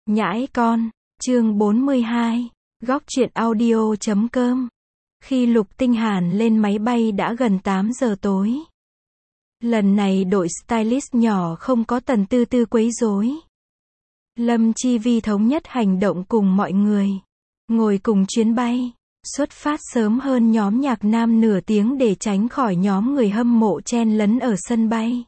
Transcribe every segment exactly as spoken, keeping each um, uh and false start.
Nhãi con, chương bốn mươi hai, góc truyện audio chấm com. Khi Lục Tinh Hàn lên máy bay đã gần tám giờ tối. Lần này đội stylist nhỏ không có Tần Tư Tư quấy rối. Lâm Chi Vi thống nhất hành động cùng mọi người. Ngồi cùng chuyến bay, xuất phát sớm hơn nhóm nhạc nam nửa tiếng để tránh khỏi nhóm người hâm mộ chen lấn ở sân bay.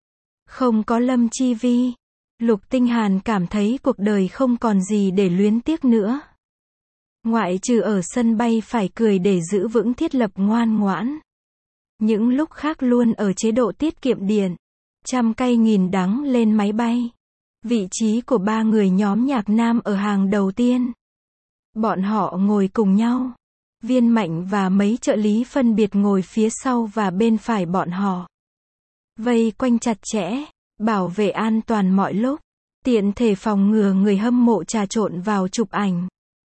Không có Lâm Chi Vi, Lục Tinh Hàn cảm thấy cuộc đời không còn gì để luyến tiếc nữa. Ngoại trừ ở sân bay phải cười để giữ vững thiết lập ngoan ngoãn. Những lúc khác luôn ở chế độ tiết kiệm điện. Trăm cây nghìn đắng lên máy bay. Vị trí của ba người nhóm nhạc nam ở hàng đầu tiên. Bọn họ ngồi cùng nhau. Viên Mạnh và mấy trợ lý phân biệt ngồi phía sau và bên phải bọn họ. Vây quanh chặt chẽ, bảo vệ an toàn mọi lúc, tiện thể phòng ngừa người hâm mộ trà trộn vào chụp ảnh.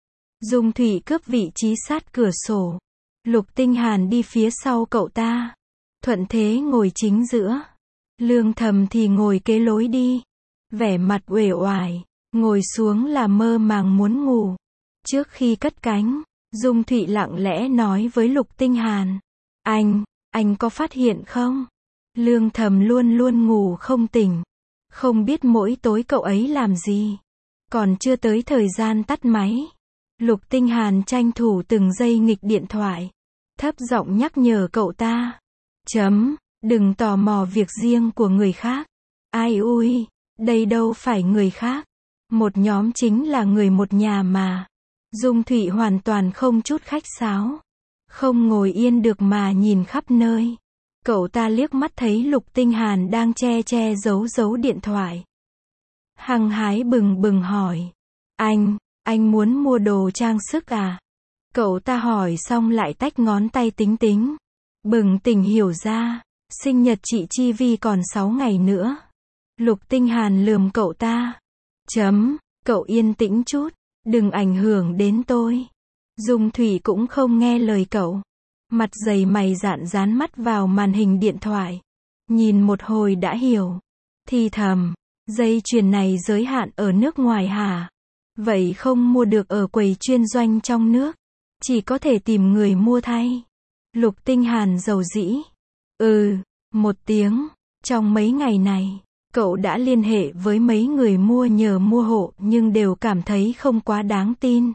Dung Thủy cướp vị trí sát cửa sổ. Lục Tinh Hàn đi phía sau cậu ta. Thuận Thế ngồi chính giữa. Lương Thầm thì ngồi kế lối đi. Vẻ mặt uể oải, ngồi xuống là mơ màng muốn ngủ. Trước khi cất cánh, Dung Thụy lặng lẽ nói với Lục Tinh Hàn. Anh, anh có phát hiện không? Lương Thầm luôn luôn ngủ không tỉnh. Không biết mỗi tối cậu ấy làm gì. Còn chưa tới thời gian tắt máy. Lục Tinh Hàn tranh thủ từng giây nghịch điện thoại. Thấp giọng nhắc nhở cậu ta. Chấm, đừng tò mò việc riêng của người khác. Ai ui, đây đâu phải người khác. Một nhóm chính là người một nhà mà. Dung Thụy hoàn toàn không chút khách sáo. Không ngồi yên được mà nhìn khắp nơi. Cậu ta liếc mắt thấy Lục Tinh Hàn đang che che giấu giấu điện thoại. Hăng hái bừng bừng hỏi. Anh, anh muốn mua đồ trang sức à? Cậu ta hỏi xong lại tách ngón tay tính tính. Bừng tỉnh hiểu ra, sinh nhật chị Chi Vi còn sáu ngày nữa. Lục Tinh Hàn lườm cậu ta. Chấm, cậu yên tĩnh chút, đừng ảnh hưởng đến tôi. Dung Thủy cũng không nghe lời cậu. Mặt dày mày dạn dán mắt vào màn hình điện thoại. Nhìn một hồi đã hiểu. Thì thầm, dây chuyền này giới hạn ở nước ngoài hả? Vậy không mua được ở quầy chuyên doanh trong nước. Chỉ có thể tìm người mua thay. Lục Tinh Hàn dầu dĩ. Ừ, một tiếng. Trong mấy ngày này, cậu đã liên hệ với mấy người mua nhờ mua hộ nhưng đều cảm thấy không quá đáng tin.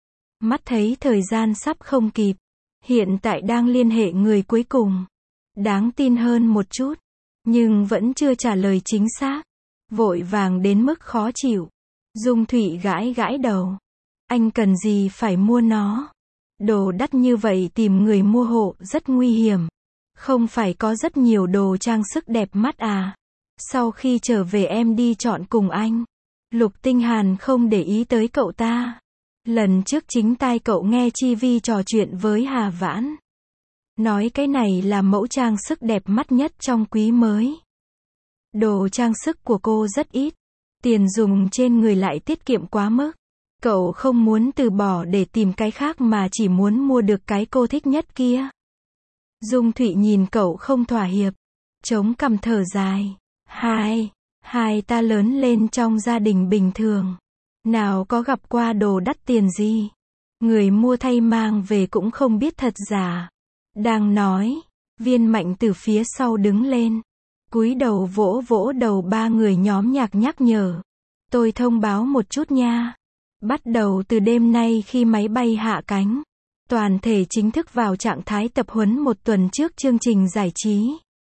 Mắt thấy thời gian sắp không kịp. Hiện tại đang liên hệ người cuối cùng. Đáng tin hơn một chút. Nhưng vẫn chưa trả lời chính xác. Vội vàng đến mức khó chịu. Dung Thụy gãi gãi đầu. Anh cần gì phải mua nó? Đồ đắt như vậy tìm người mua hộ rất nguy hiểm. Không phải có rất nhiều đồ trang sức đẹp mắt à? Sau khi trở về em đi chọn cùng anh. Lục Tinh Hàn không để ý tới cậu ta. Lần trước chính tai cậu nghe Chi Vi trò chuyện với Hà Vãn. Nói cái này là mẫu trang sức đẹp mắt nhất trong quý mới. Đồ trang sức của cô rất ít. Tiền dùng trên người lại tiết kiệm quá mức. Cậu không muốn từ bỏ để tìm cái khác mà chỉ muốn mua được cái cô thích nhất kia. Dung Thụy nhìn cậu không thỏa hiệp. Chống cằm thở dài. Hai, hai ta lớn lên trong gia đình bình thường. Nào có gặp qua đồ đắt tiền gì. Người mua thay mang về cũng không biết thật giả. Đang nói, Viên Mạnh từ phía sau đứng lên. Cúi đầu vỗ vỗ đầu ba người nhóm nhạc nhắc nhở. Tôi thông báo một chút nha. Bắt đầu từ đêm nay khi máy bay hạ cánh. Toàn thể chính thức vào trạng thái tập huấn một tuần trước chương trình giải trí.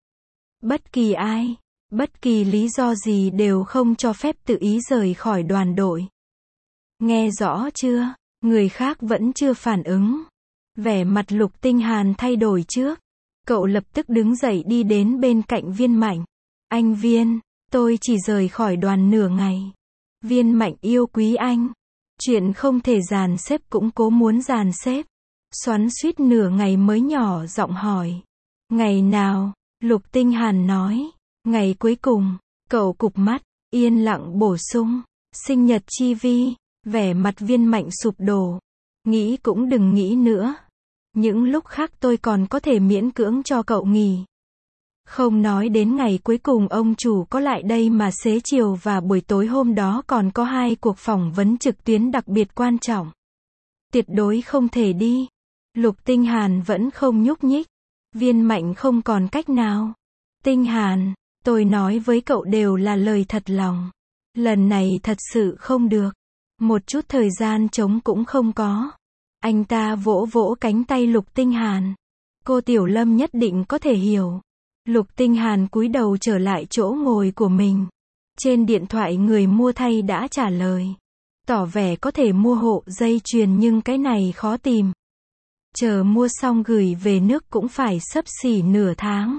Bất kỳ ai, bất kỳ lý do gì đều không cho phép tự ý rời khỏi đoàn đội. Nghe rõ chưa? Người khác vẫn chưa phản ứng. Vẻ mặt Lục Tinh Hàn thay đổi trước. Cậu lập tức đứng dậy đi đến bên cạnh Viên Mạnh. Anh Viên, tôi chỉ rời khỏi đoàn nửa ngày. Viên Mạnh yêu quý anh. Chuyện không thể dàn xếp cũng cố muốn dàn xếp. Xoắn xuýt nửa ngày mới nhỏ giọng hỏi. Ngày nào? Lục Tinh Hàn nói. Ngày cuối cùng. Cậu cụp mắt, yên lặng bổ sung. Sinh nhật Chi Vi. Vẻ mặt Viên Mạnh sụp đổ. Nghĩ cũng đừng nghĩ nữa. Những lúc khác tôi còn có thể miễn cưỡng cho cậu nghỉ. Không nói đến ngày cuối cùng ông chủ có lại đây mà xế chiều và buổi tối hôm đó còn có hai cuộc phỏng vấn trực tuyến đặc biệt quan trọng. Tuyệt đối không thể đi. Lục Tinh Hàn vẫn không nhúc nhích. Viên Mạnh không còn cách nào. Tinh Hàn, tôi nói với cậu đều là lời thật lòng. Lần này thật sự không được. Một chút thời gian trống cũng không có. Anh ta vỗ vỗ cánh tay Lục Tinh Hàn. Cô Tiểu Lâm nhất định có thể hiểu. Lục Tinh Hàn cúi đầu trở lại chỗ ngồi của mình. Trên điện thoại người mua thay đã trả lời. Tỏ vẻ có thể mua hộ dây chuyền nhưng cái này khó tìm. Chờ mua xong gửi về nước cũng phải xấp xỉ nửa tháng.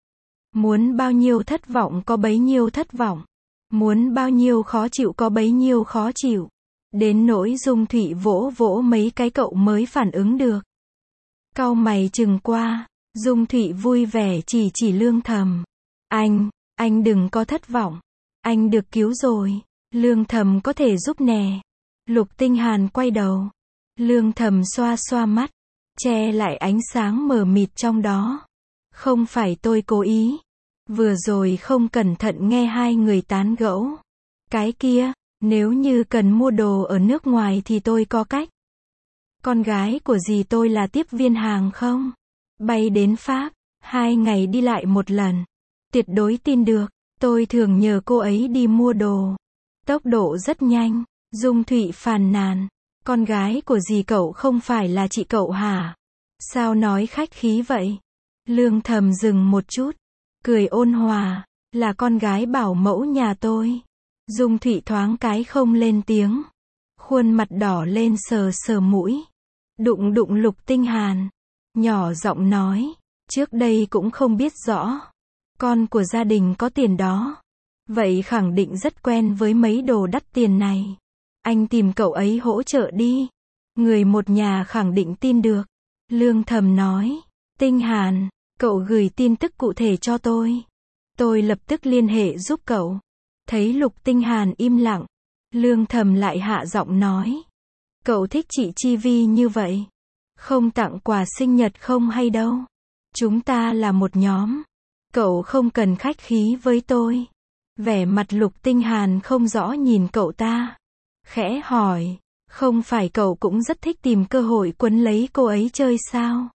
Muốn bao nhiêu thất vọng có bấy nhiêu thất vọng. Muốn bao nhiêu khó chịu có bấy nhiêu khó chịu. Đến nỗi Dung Thụy vỗ vỗ mấy cái cậu mới phản ứng được. Cau mày chừng qua, Dung Thụy vui vẻ chỉ chỉ Lương Thầm. Anh, anh đừng có thất vọng. Anh được cứu rồi. Lương Thầm có thể giúp nè. Lục Tinh Hàn quay đầu. Lương Thầm xoa xoa mắt, che lại ánh sáng mờ mịt trong đó. Không phải tôi cố ý. Vừa rồi không cẩn thận nghe hai người tán gẫu. Cái kia, nếu như cần mua đồ ở nước ngoài thì tôi có cách. Con gái của dì tôi là tiếp viên hàng không? Bay đến Pháp, hai ngày đi lại một lần. Tuyệt đối tin được, tôi thường nhờ cô ấy đi mua đồ. Tốc độ rất nhanh. Dung Thụy phàn nàn. Con gái của dì cậu không phải là chị cậu hả? Sao nói khách khí vậy? Lương Thầm dừng một chút. Cười ôn hòa. Là con gái bảo mẫu nhà tôi. Dung Thụy thoáng cái không lên tiếng. Khuôn mặt đỏ lên sờ sờ mũi. Đụng đụng Lục Tinh Hàn. Nhỏ giọng nói. Trước đây cũng không biết rõ. Con của gia đình có tiền đó. Vậy khẳng định rất quen với mấy đồ đắt tiền này. Anh tìm cậu ấy hỗ trợ đi. Người một nhà khẳng định tin được. Lương Thầm nói. Tinh Hàn, cậu gửi tin tức cụ thể cho tôi. Tôi lập tức liên hệ giúp cậu. Thấy Lục Tinh Hàn im lặng. Lương Thầm lại hạ giọng nói. Cậu thích chị Chi Vi như vậy. Không tặng quà sinh nhật không hay đâu. Chúng ta là một nhóm. Cậu không cần khách khí với tôi. Vẻ mặt Lục Tinh Hàn không rõ nhìn cậu ta. Khẽ hỏi. Không phải cậu cũng rất thích tìm cơ hội quấn lấy cô ấy chơi sao?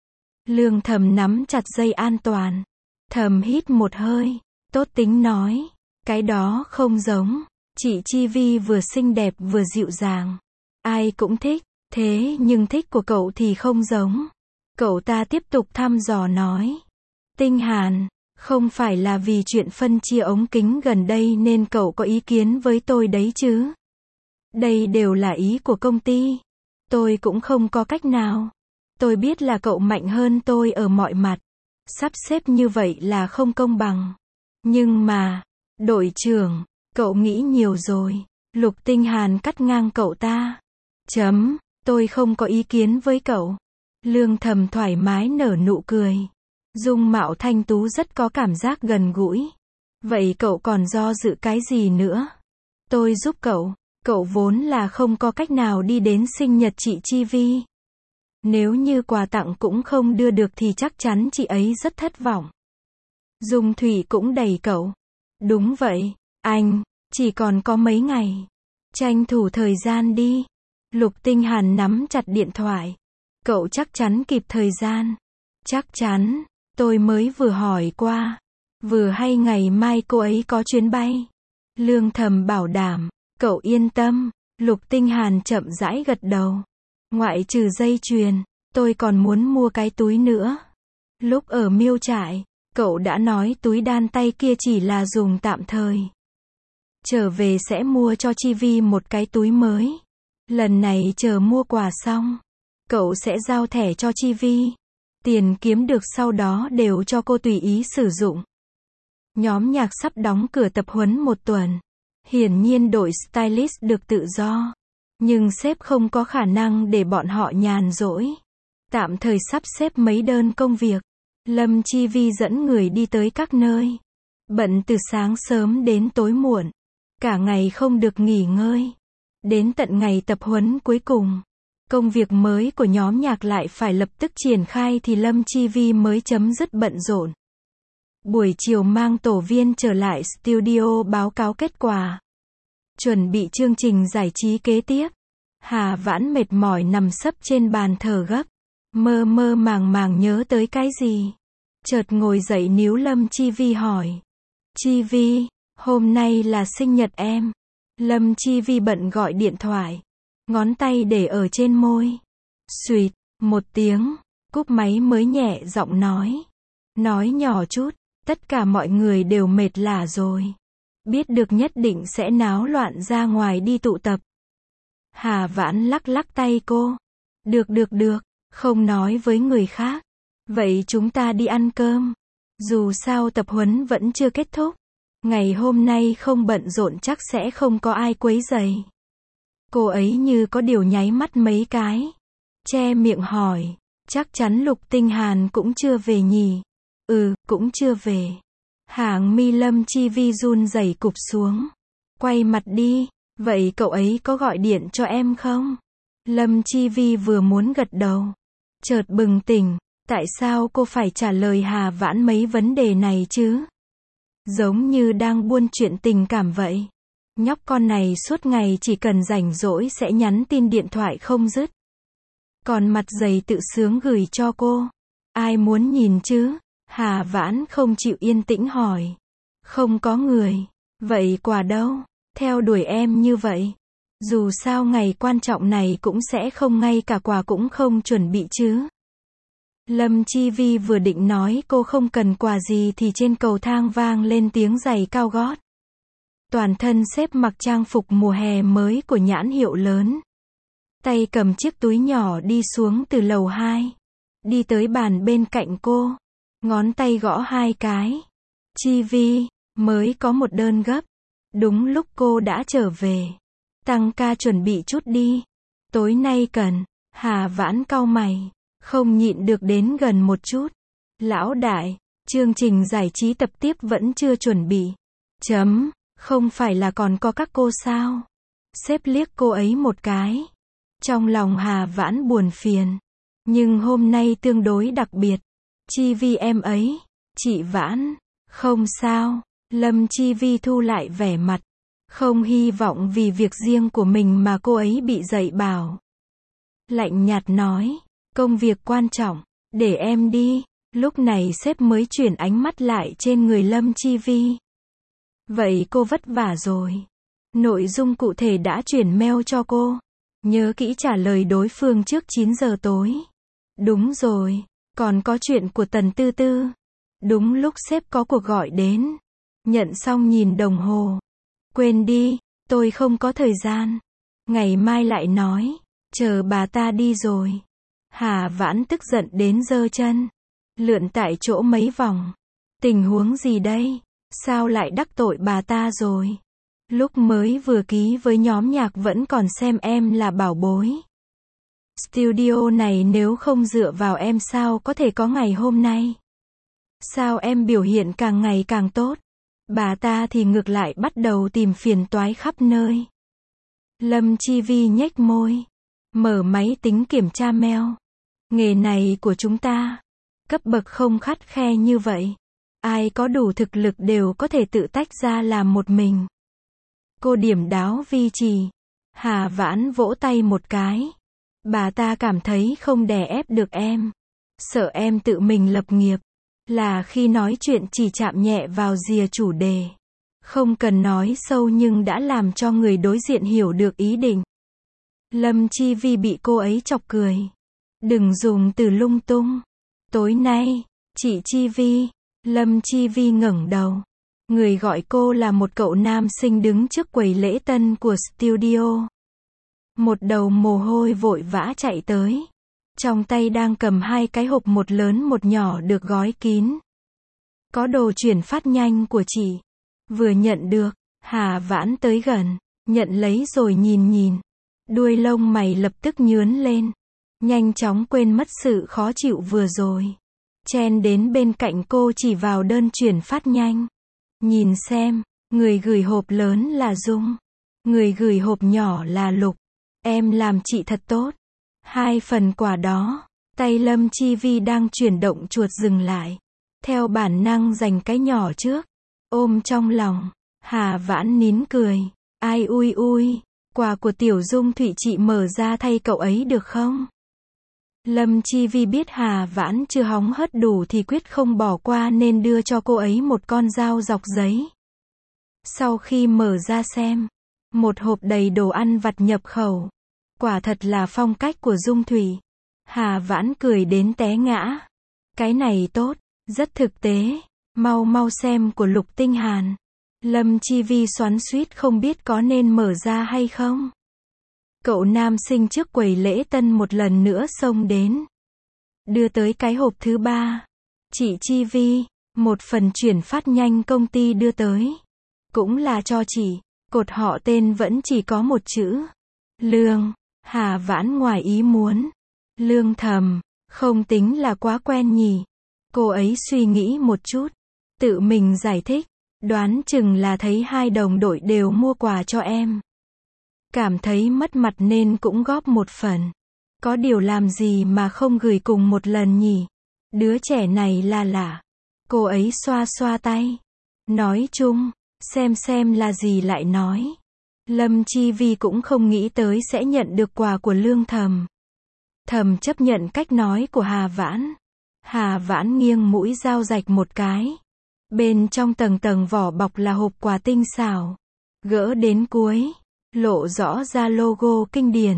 Lương Thầm nắm chặt dây an toàn. Thầm hít một hơi. Tốt tính nói. Cái đó không giống. Chị Chi Vi vừa xinh đẹp vừa dịu dàng. Ai cũng thích. Thế nhưng thích của cậu thì không giống. Cậu ta tiếp tục thăm dò nói. Tinh Hàn, không phải là vì chuyện phân chia ống kính gần đây nên cậu có ý kiến với tôi đấy chứ? Đây đều là ý của công ty. Tôi cũng không có cách nào. Tôi biết là cậu mạnh hơn tôi ở mọi mặt. Sắp xếp như vậy là không công bằng. Nhưng mà, đội trưởng, cậu nghĩ nhiều rồi. Lục Tinh Hàn cắt ngang cậu ta. Chấm, tôi không có ý kiến với cậu. Lương Thầm thoải mái nở nụ cười. Dung mạo thanh tú rất có cảm giác gần gũi. Vậy cậu còn do dự cái gì nữa? Tôi giúp cậu. Cậu vốn là không có cách nào đi đến sinh nhật chị Chi Vi. Nếu như quà tặng cũng không đưa được thì chắc chắn chị ấy rất thất vọng. Dung Thụy cũng đẩy cậu. Đúng vậy, anh, chỉ còn có mấy ngày. Tranh thủ thời gian đi. Lục Tinh Hàn nắm chặt điện thoại. Cậu chắc chắn kịp thời gian. Chắc chắn, tôi mới vừa hỏi qua. Vừa hay ngày mai cô ấy có chuyến bay. Lương Thầm bảo đảm. Cậu yên tâm. Lục Tinh Hàn chậm rãi gật đầu. Ngoại trừ dây chuyền, tôi còn muốn mua cái túi nữa. Lúc ở Miêu Trại, cậu đã nói túi đan tay kia chỉ là dùng tạm thời. Trở về sẽ mua cho Chi Vi một cái túi mới. Lần này chờ mua quà xong, cậu sẽ giao thẻ cho Chi Vi. Tiền kiếm được sau đó đều cho cô tùy ý sử dụng. Nhóm nhạc sắp đóng cửa tập huấn một tuần. Hiển nhiên đội stylist được tự do. Nhưng sếp không có khả năng để bọn họ nhàn rỗi. Tạm thời sắp xếp mấy đơn công việc. Lâm Chi Vi dẫn người đi tới các nơi. Bận từ sáng sớm đến tối muộn. Cả ngày không được nghỉ ngơi. Đến tận ngày tập huấn cuối cùng. Công việc mới của nhóm nhạc lại phải lập tức triển khai thì Lâm Chi Vi mới chấm dứt bận rộn. Buổi chiều mang tổ viên trở lại studio báo cáo kết quả. Chuẩn bị chương trình giải trí kế tiếp. Hà Vãn mệt mỏi nằm sấp trên bàn thở gấp. Mơ mơ màng màng nhớ tới cái gì. Chợt ngồi dậy níu Lâm Chi Vi hỏi. Chi Vi, hôm nay là sinh nhật em. Lâm Chi Vi bận gọi điện thoại. Ngón tay để ở trên môi. Xuỵt, một tiếng, cúp máy mới nhẹ giọng nói. Nói nhỏ chút, tất cả mọi người đều mệt lả rồi. Biết được nhất định sẽ náo loạn ra ngoài đi tụ tập. Hà Vãn lắc lắc tay cô. Được được được, không nói với người khác. Vậy chúng ta đi ăn cơm. Dù sao tập huấn vẫn chưa kết thúc. Ngày hôm nay không bận rộn chắc sẽ không có ai quấy rầy. Cô ấy như có điều nháy mắt mấy cái. Che miệng hỏi. Chắc chắn Lục Tinh Hàn cũng chưa về nhỉ? Ừ, cũng chưa về. Hàng mi Lâm Chi Vi run rẩy cụp xuống. Quay mặt đi. Vậy cậu ấy có gọi điện cho em không? Lâm Chi Vi vừa muốn gật đầu. Chợt bừng tỉnh. Tại sao cô phải trả lời Hà Vãn mấy vấn đề này chứ? Giống như đang buôn chuyện tình cảm vậy. Nhóc con này suốt ngày chỉ cần rảnh rỗi sẽ nhắn tin điện thoại không dứt. Còn mặt dày tự sướng gửi cho cô. Ai muốn nhìn chứ? Hà Vãn không chịu yên tĩnh hỏi. Không có người. Vậy quà đâu? Theo đuổi em như vậy. Dù sao ngày quan trọng này cũng sẽ không, ngay cả quà cũng không chuẩn bị chứ. Lâm Chi Vi vừa định nói cô không cần quà gì thì trên cầu thang vang lên tiếng giày cao gót. Toàn thân xếp mặc trang phục mùa hè mới của nhãn hiệu lớn. Tay cầm chiếc túi nhỏ đi xuống từ lầu hai. Đi tới bàn bên cạnh cô. Ngón tay gõ hai cái. Chi Vi, mới có một đơn gấp. Đúng lúc cô đã trở về. Tăng ca chuẩn bị chút đi. Tối nay cần. Hà Vãn cau mày. Không nhịn được đến gần một chút. Lão đại, chương trình giải trí tập tiếp vẫn chưa chuẩn bị. Chấm, không phải là còn có các cô sao? Sếp liếc cô ấy một cái. Trong lòng Hà Vãn buồn phiền. Nhưng hôm nay tương đối đặc biệt. Chi Vi em ấy. Chị Vãn, không sao. Lâm Chi Vi thu lại vẻ mặt. Không hy vọng vì việc riêng của mình mà cô ấy bị dạy bảo. Lạnh nhạt nói. Công việc quan trọng, để em đi. Lúc này sếp mới chuyển ánh mắt lại trên người Lâm Chi Vi. Vậy cô vất vả rồi. Nội dung cụ thể đã chuyển mail cho cô. Nhớ kỹ trả lời đối phương trước chín giờ tối. Đúng rồi, còn có chuyện của Tần Tư Tư. Đúng lúc sếp có cuộc gọi đến. Nhận xong nhìn đồng hồ. Quên đi, tôi không có thời gian. Ngày mai lại nói, chờ bà ta đi rồi. Hà Vãn tức giận đến giơ chân. Lượn tại chỗ mấy vòng. Tình huống gì đây? Sao lại đắc tội bà ta rồi? Lúc mới vừa ký với nhóm nhạc vẫn còn xem em là bảo bối. Studio này nếu không dựa vào em sao có thể có ngày hôm nay? Sao em biểu hiện càng ngày càng tốt? Bà ta thì ngược lại bắt đầu tìm phiền toái khắp nơi. Lâm Chi Vi nhếch môi. Mở máy tính kiểm tra mail. Nghề này của chúng ta. Cấp bậc không khắt khe như vậy. Ai có đủ thực lực đều có thể tự tách ra làm một mình. Cô điểm đáo Vi trì. Hà Vãn vỗ tay một cái. Bà ta cảm thấy không đè ép được em. Sợ em tự mình lập nghiệp. Là khi nói chuyện chỉ chạm nhẹ vào rìa chủ đề. Không cần nói sâu nhưng đã làm cho người đối diện hiểu được ý định. Lâm Chi Vi bị cô ấy chọc cười. Đừng dùng từ lung tung. Tối nay, chị Chi Vi. Lâm Chi Vi ngẩng đầu. Người gọi cô là một cậu nam sinh đứng trước quầy lễ tân của studio. Một đầu mồ hôi vội vã chạy tới. Trong tay đang cầm hai cái hộp, một lớn một nhỏ được gói kín. Có đồ chuyển phát nhanh của chị. Vừa nhận được, Hà Vãn tới gần, nhận lấy rồi nhìn nhìn. Đuôi lông mày lập tức nhướn lên. Nhanh chóng quên mất sự khó chịu vừa rồi. Chen đến bên cạnh cô chỉ vào đơn chuyển phát nhanh. Nhìn xem, người gửi hộp lớn là Dung. Người gửi hộp nhỏ là Lục. Em làm chị thật tốt. Hai phần quà đó. Tay Lâm Chi Vi đang chuyển động chuột dừng lại. theo bản năng giành cái nhỏ trước, ôm trong lòng. Hà Vãn nín cười, ai ui ui, quà của Tiểu Dung Thụy chị mở ra thay cậu ấy được không? Lâm Chi Vi biết Hà Vãn chưa hóng hớt đủ thì quyết không bỏ qua nên đưa cho cô ấy một con dao dọc giấy. Sau khi mở ra xem, một hộp đầy đồ ăn vặt nhập khẩu. Quả thật là phong cách của Dung Thủy. Hà Vãn cười đến té ngã. Cái này tốt, rất thực tế, mau mau xem của Lục Tinh Hàn. Lâm Chi Vi xoắn xuýt không biết có nên mở ra hay không. Cậu nam sinh trước quầy lễ tân một lần nữa xông đến. Đưa tới cái hộp thứ ba. Chị Chi Vi, một phần chuyển phát nhanh công ty đưa tới. Cũng là cho chị, cột họ tên vẫn chỉ có một chữ. Lương. Hà Vãn ngoài ý muốn. Lương Thầm, không tính là quá quen nhỉ. Cô ấy suy nghĩ một chút. Tự mình giải thích. Đoán chừng là thấy hai đồng đội đều mua quà cho em. Cảm thấy mất mặt nên cũng góp một phần. Có điều làm gì mà không gửi cùng một lần nhỉ? Đứa trẻ này là lạ. Cô ấy xoa xoa tay. Nói chung, xem xem là gì lại nói. Lâm Chi Vi cũng không nghĩ tới sẽ nhận được quà của Lương Thầm. Thầm chấp nhận cách nói của Hà Vãn. Hà Vãn nghiêng mũi dao rạch một cái. Bên trong tầng tầng vỏ bọc là hộp quà tinh xảo. Gỡ đến cuối, lộ rõ ra logo kinh điển.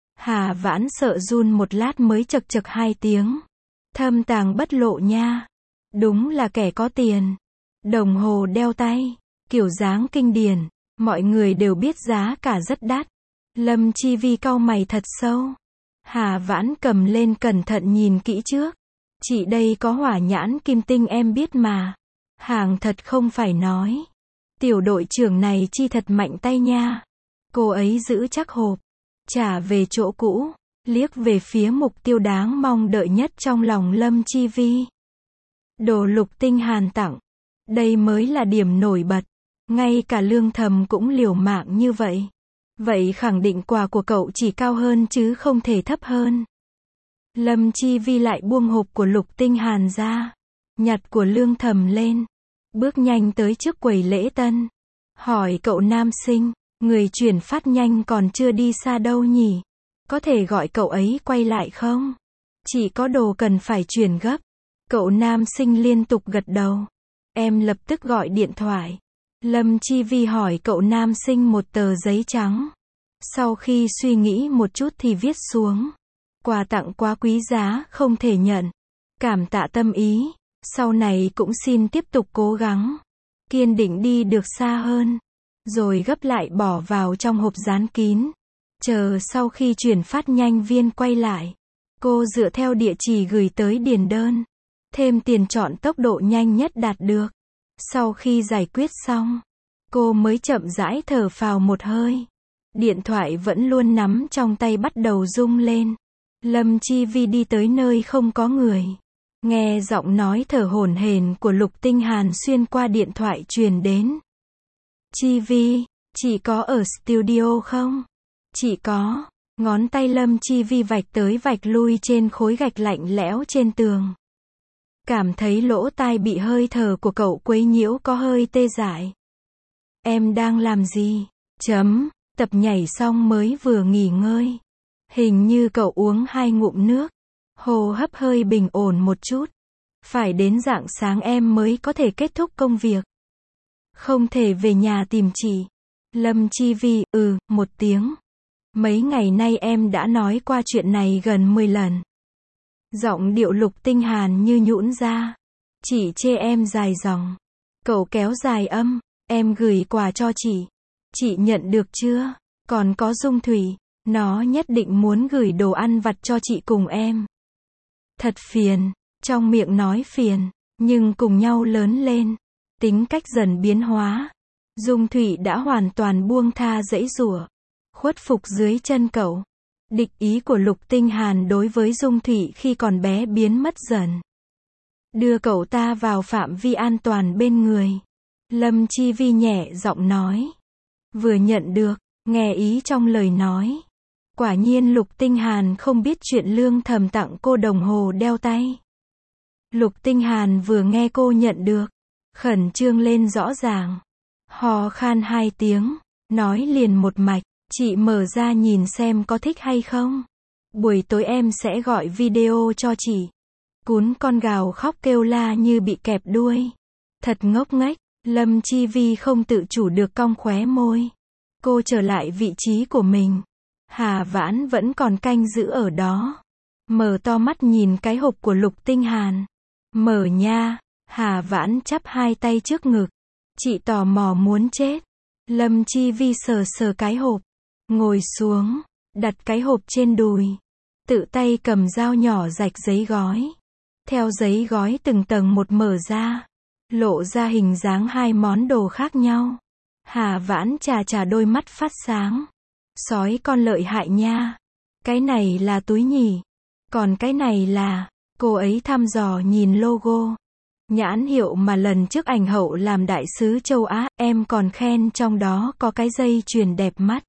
Hà Vãn sợ run một lát mới chật chật hai tiếng. Thâm tàng bất lộ nha. Đúng là kẻ có tiền. Đồng hồ đeo tay, kiểu dáng kinh điển. Mọi người đều biết giá cả rất đắt. Lâm Chi Vi cau mày thật sâu. Hà Vãn cầm lên cẩn thận nhìn kỹ trước. Chị đây có hỏa nhãn kim tinh em biết mà. Hàng thật không phải nói. Tiểu đội trưởng này chi thật mạnh tay nha. Cô ấy giữ chắc hộp. Trả về chỗ cũ. Liếc về phía mục tiêu đáng mong đợi nhất trong lòng Lâm Chi Vi. Đồ Lục Tinh Hàn tặng. Đây mới là điểm nổi bật. Ngay cả Lương Thầm cũng liều mạng như vậy. Vậy khẳng định quà của cậu chỉ cao hơn chứ không thể thấp hơn. Lâm Chi Vi lại buông hộp của Lục Tinh Hàn ra. Nhặt của Lương Thầm lên. Bước nhanh tới trước quầy lễ tân. Hỏi cậu nam sinh, người chuyển phát nhanh còn chưa đi xa đâu nhỉ? Có thể gọi cậu ấy quay lại không? Chỉ có đồ cần phải chuyển gấp. Cậu nam sinh liên tục gật đầu. Em lập tức gọi điện thoại. Lâm Chi Vi hỏi cậu nam sinh một tờ giấy trắng. Sau khi suy nghĩ một chút thì viết xuống. Quà tặng quá quý giá, không thể nhận. Cảm tạ tâm ý. Sau này cũng xin tiếp tục cố gắng. Kiên định đi được xa hơn. Rồi gấp lại bỏ vào trong hộp dán kín. Chờ sau khi chuyển phát nhanh viên quay lại. Cô dựa theo địa chỉ gửi tới điền đơn. Thêm tiền chọn tốc độ nhanh nhất đạt được. Sau khi giải quyết xong, cô mới chậm rãi thở phào một hơi. Điện thoại vẫn luôn nắm trong tay bắt đầu rung lên. Lâm Chi Vi đi tới nơi không có người. Nghe giọng nói thở hổn hển của Lục Tinh Hàn xuyên qua điện thoại truyền đến. Chi Vi, chị có ở studio không? Chị có. Ngón tay Lâm Chi Vi vạch tới vạch lui trên khối gạch lạnh lẽo trên tường. Cảm thấy lỗ tai bị hơi thở của cậu quấy nhiễu có hơi tê dại. Em đang làm gì? Chấm, tập nhảy xong mới vừa nghỉ ngơi. Hình như cậu uống hai ngụm nước. Hô hấp hơi bình ổn một chút. Phải đến rạng sáng em mới có thể kết thúc công việc. Không thể về nhà tìm chị. Lâm Chi Vi, ừ, một tiếng. Mấy ngày nay em đã nói qua chuyện này gần mười lần. Giọng điệu Lục Tinh Hàn như nhũn ra. Chị chê em dài dòng. Cậu kéo dài âm. Em gửi quà cho chị. Chị nhận được chưa? Còn có Dung Thủy. Nó nhất định muốn gửi đồ ăn vặt cho chị cùng em. Thật phiền. Trong miệng nói phiền. Nhưng cùng nhau lớn lên. Tính cách dần biến hóa. Dung Thủy đã hoàn toàn buông tha dãy giụa. Khuất phục dưới chân cậu. Địch ý của Lục Tinh Hàn đối với Dung Thủy khi còn bé biến mất dần. Đưa cậu ta vào phạm vi an toàn bên người. Lâm Chi Vi nhẹ giọng nói. Vừa nhận được, nghe ý trong lời nói. Quả nhiên Lục Tinh Hàn không biết chuyện Lương Thầm tặng cô đồng hồ đeo tay. Lục Tinh Hàn vừa nghe cô nhận được, khẩn trương lên rõ ràng. Ho khan hai tiếng, nói liền một mạch, chị mở ra nhìn xem có thích hay không. Buổi tối em sẽ gọi video cho chị. Cún con gào khóc kêu la như bị kẹp đuôi. Thật ngốc nghếch, Lâm Chi Vi không tự chủ được cong khóe môi. Cô trở lại vị trí của mình. Hà Vãn vẫn còn canh giữ ở đó. Mở to mắt nhìn cái hộp của Lục Tinh Hàn. Mở nha, Hà Vãn chắp hai tay trước ngực. Chị tò mò muốn chết. Lâm Chi Vi sờ sờ cái hộp. Ngồi xuống, đặt cái hộp trên đùi. Tự tay cầm dao nhỏ rạch giấy gói. Theo giấy gói từng tầng một mở ra. Lộ ra hình dáng hai món đồ khác nhau. Hà Vãn chà chà đôi mắt phát sáng. Sói con lợi hại nha. Cái này là túi nhỉ. Còn cái này là, cô ấy thăm dò nhìn logo. Nhãn hiệu mà lần trước ảnh hậu làm đại sứ châu Á, em còn khen trong đó có cái dây chuyền đẹp mắt.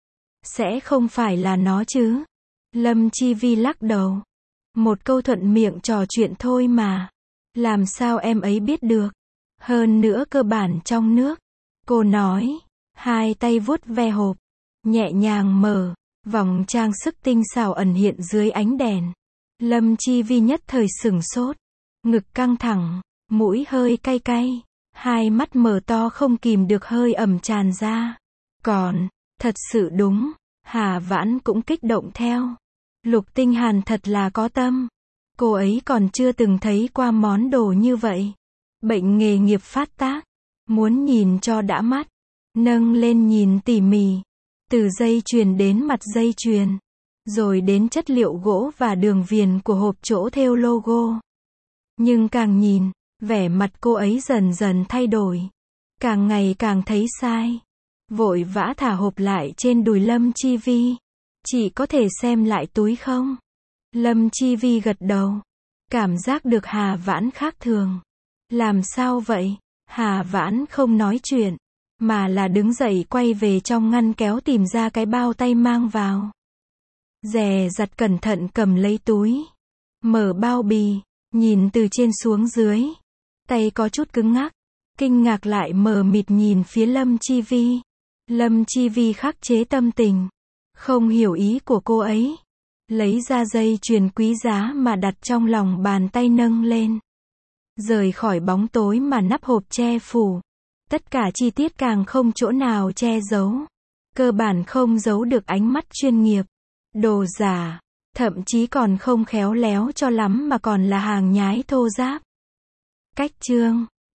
Sẽ không phải là nó chứ? Lâm Chi Vi lắc đầu. Một câu thuận miệng trò chuyện thôi mà. Làm sao em ấy biết được? Hơn nữa cơ bản trong nước. Cô nói, hai tay vuốt ve hộp, nhẹ nhàng mở, vòng trang sức tinh xảo ẩn hiện dưới ánh đèn. Lâm Chi Vi nhất thời sửng sốt, ngực căng thẳng, mũi hơi cay cay, hai mắt mở to không kìm được hơi ẩm tràn ra. Còn, thật sự đúng, Hà Vãn cũng kích động theo. Lục Tinh Hàn thật là có tâm. Cô ấy còn chưa từng thấy qua món đồ như vậy. Bệnh nghề nghiệp phát tác. Muốn nhìn cho đã mắt. Nâng lên nhìn tỉ mỉ. Từ dây chuyền đến mặt dây chuyền. Rồi đến chất liệu gỗ và đường viền của hộp chỗ thêu logo. Nhưng càng nhìn, vẻ mặt cô ấy dần dần thay đổi. Càng ngày càng thấy sai. Vội vã thả hộp lại trên đùi Lâm Chi Vi. Chị có thể xem lại túi không? Lâm Chi Vi gật đầu. Cảm giác được Hà Vãn khác thường. Làm sao vậy? Hà Vãn không nói chuyện, mà là đứng dậy quay về trong ngăn kéo tìm ra cái bao tay mang vào. Dè dặt cẩn thận cầm lấy túi. Mở bao bì, nhìn từ trên xuống dưới. Tay có chút cứng ngắc. Kinh ngạc lại mờ mịt nhìn phía Lâm Chi Vi. Lâm Chi Vi khắc chế tâm tình. Không hiểu ý của cô ấy. Lấy ra dây chuyền quý giá mà đặt trong lòng bàn tay nâng lên. Rời khỏi bóng tối mà nắp hộp che phủ. Tất cả chi tiết càng không chỗ nào che giấu. Cơ bản không giấu được ánh mắt chuyên nghiệp. Đồ giả. Thậm chí còn không khéo léo cho lắm mà còn là hàng nhái thô ráp. Cách chương